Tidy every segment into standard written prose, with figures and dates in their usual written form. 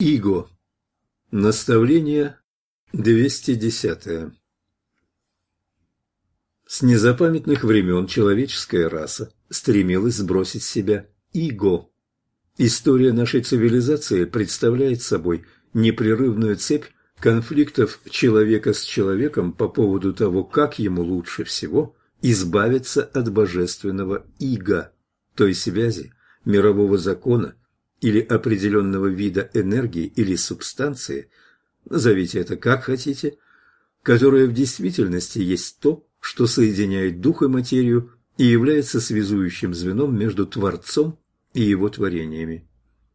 Иго. Наставление 210. С незапамятных времен человеческая раса стремилась сбросить с себя иго. История нашей цивилизации представляет собой непрерывную цепь конфликтов человека с человеком по поводу того, как ему лучше всего избавиться от божественного иго, той связи, мирового закона или определенного вида энергии или субстанции, назовите это как хотите, которая в действительности есть то, что соединяет дух и материю и является связующим звеном между Творцом и его творениями.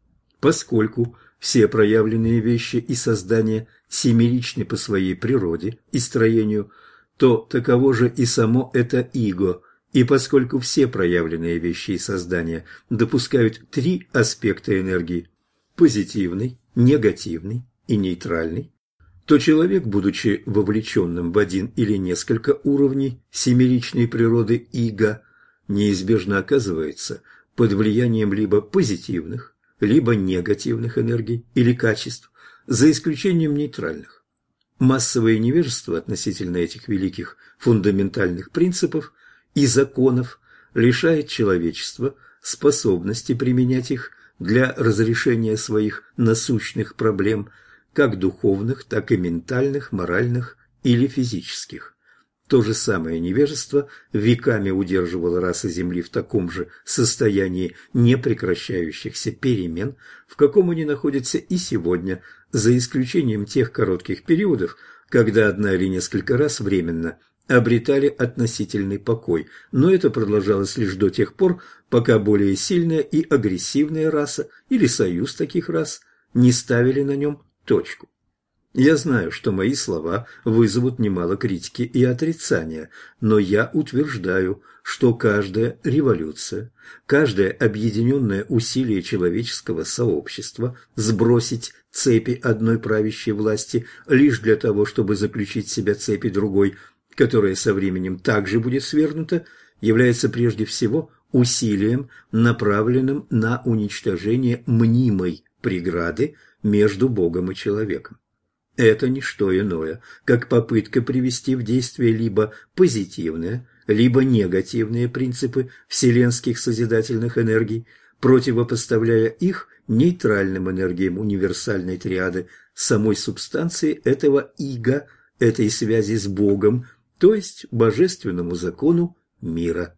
Поскольку все проявленные вещи и создания семеричны по своей природе и строению, то таково же и само это иго, и поскольку все проявленные вещи и создания допускают три аспекта энергии – позитивный, негативный и нейтральный, то человек, будучи вовлеченным в один или несколько уровней семеричной природы иго, неизбежно оказывается под влиянием либо позитивных, либо негативных энергий или качеств, за исключением нейтральных. Массовое невежество относительно этих великих фундаментальных принципов и законов лишает человечества способности применять их для разрешения своих насущных проблем, как духовных, так и ментальных, моральных или физических. То же самое невежество веками удерживало расы Земли в таком же состоянии непрекращающихся перемен, в каком они находятся и сегодня, за исключением тех коротких периодов, когда одна или несколько раз временно обретали относительный покой, но это продолжалось лишь до тех пор, пока более сильная и агрессивная раса или союз таких рас не ставили на нем точку. Я знаю, что мои слова вызовут немало критики и отрицания, но я утверждаю, что каждая революция, каждое объединенное усилие человеческого сообщества сбросить цепи одной правящей власти лишь для того, чтобы заключить в себя цепи другой, которая со временем также будет свергнута, является прежде всего усилием, направленным на уничтожение мнимой преграды между Богом и человеком. Это не что иное, как попытка привести в действие либо позитивные, либо негативные принципы вселенских созидательных энергий, противопоставляя их нейтральным энергиям универсальной триады самой субстанции этого иго, этой связи с Богом, то есть божественному закону мира.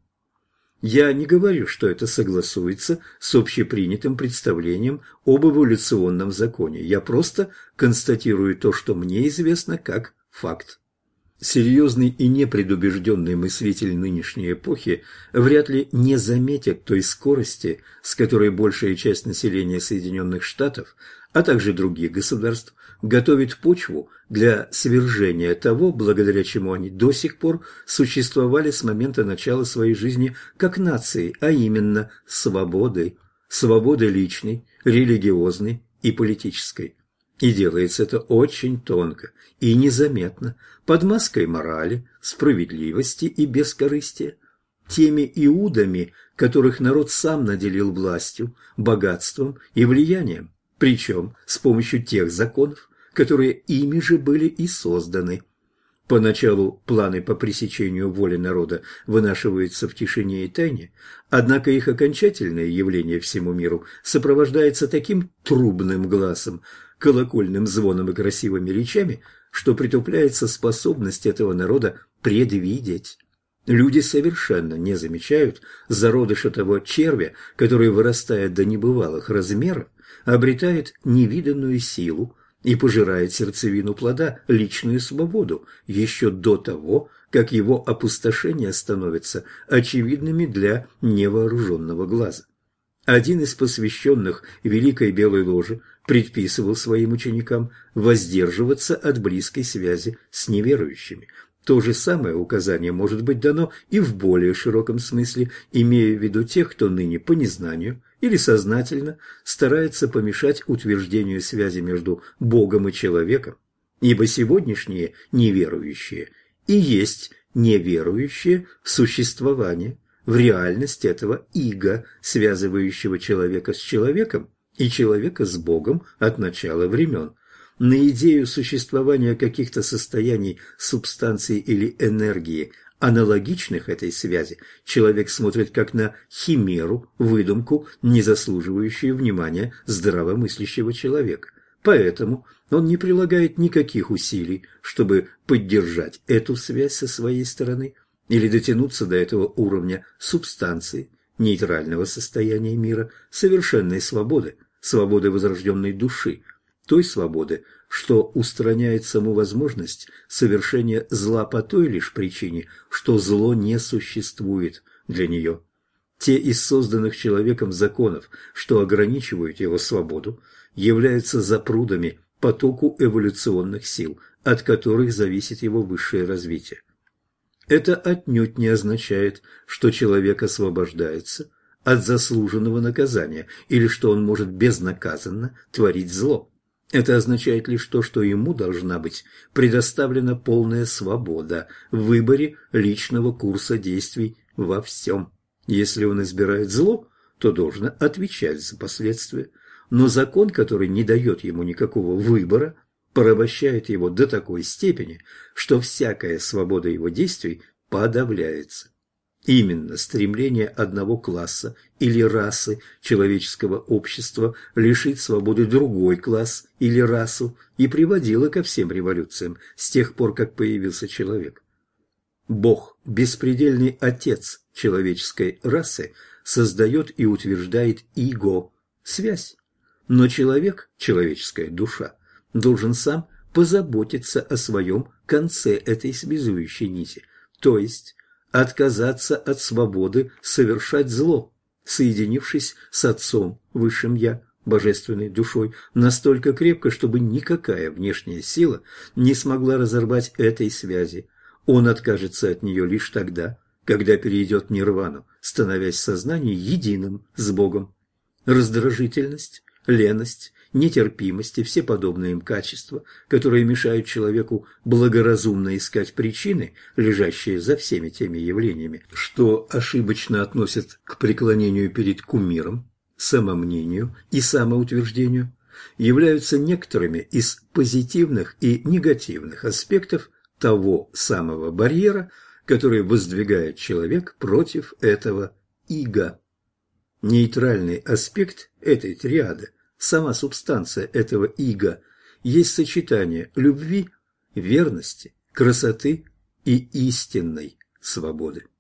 Я не говорю, что это согласуется с общепринятым представлением об эволюционном законе. Я просто констатирую то, что мне известно как факт. Серьезный и непредубежденный мыслитель нынешней эпохи вряд ли не заметит той скорости, с которой большая часть населения Соединенных Штатов, а также других государств, готовит почву для свержения того, благодаря чему они до сих пор существовали с момента начала своей жизни как нации, а именно свободы личной, религиозной и политической. И делается это очень тонко и незаметно, под маской морали, справедливости и бескорыстия, теми иудами, которых народ сам наделил властью, богатством и влиянием, причем с помощью тех законов, которые ими же были и созданы. Поначалу планы по пресечению воли народа вынашиваются в тишине и тайне, однако их окончательное явление всему миру сопровождается таким трубным гласом, колокольным звоном и красивыми речами, что притупляется способность этого народа предвидеть. Люди совершенно не замечают зародыша того червя, который, вырастая до небывалых размеров, обретает невиданную силу и пожирает сердцевину плода, личную свободу, еще до того, как его опустошения становятся очевидными для невооруженного глаза. Один из посвященных Великой Белой Ложе предписывал своим ученикам воздерживаться от близкой связи с неверующими. То же самое указание может быть дано и в более широком смысле, имея в виду тех, кто ныне по незнанию или сознательно старается помешать утверждению связи между Богом и человеком, ибо сегодняшние неверующие и есть неверующие в существование, в реальность этого иго, связывающего человека с человеком, и человека с Богом от начала времен. На идею существования каких-то состояний субстанции или энергии, аналогичных этой связи, человек смотрит как на химеру, выдумку, не заслуживающую внимания здравомыслящего человека. Поэтому он не прилагает никаких усилий, чтобы поддержать эту связь со своей стороны или дотянуться до этого уровня субстанции, нейтрального состояния мира, совершенной свободы, свободы возрожденной души, той свободы, что устраняет саму возможность совершения зла по той лишь причине, что зло не существует для нее. Те из созданных человеком законов, что ограничивают его свободу, являются запрудами потоку эволюционных сил, от которых зависит его высшее развитие. Это отнюдь не означает, что человек освобождается от заслуженного наказания или что он может безнаказанно творить зло. Это означает лишь то, что ему должна быть предоставлена полная свобода в выборе личного курса действий во всем. Если он избирает зло, то должен отвечать за последствия. Но закон, который не дает ему никакого выбора, порабощает его до такой степени, что всякая свобода его действий подавляется. Именно стремление одного класса или расы человеческого общества лишить свободы другой класс или расу и приводило ко всем революциям с тех пор, как появился человек. Бог, беспредельный отец человеческой расы, создает и утверждает иго – связь. Но человек, человеческая душа, должен сам позаботиться о своем конце этой связующей нити, то есть отказаться от свободы совершать зло, соединившись с Отцом, Высшим Я, Божественной душой, настолько крепко, чтобы никакая внешняя сила не смогла разорвать этой связи. Он откажется от нее лишь тогда, когда перейдет в нирвану, становясь в сознании единым с Богом. Раздражительность, леность, нетерпимость и все подобные им качества, которые мешают человеку благоразумно искать причины, лежащие за всеми теми явлениями, что ошибочно относят к преклонению перед кумиром, самомнению и самоутверждению, являются некоторыми из позитивных и негативных аспектов того самого барьера, который воздвигает человек против этого иго. Нейтральный аспект этой триады, сама субстанция этого иго, есть сочетание любви, верности, красоты и истинной свободы.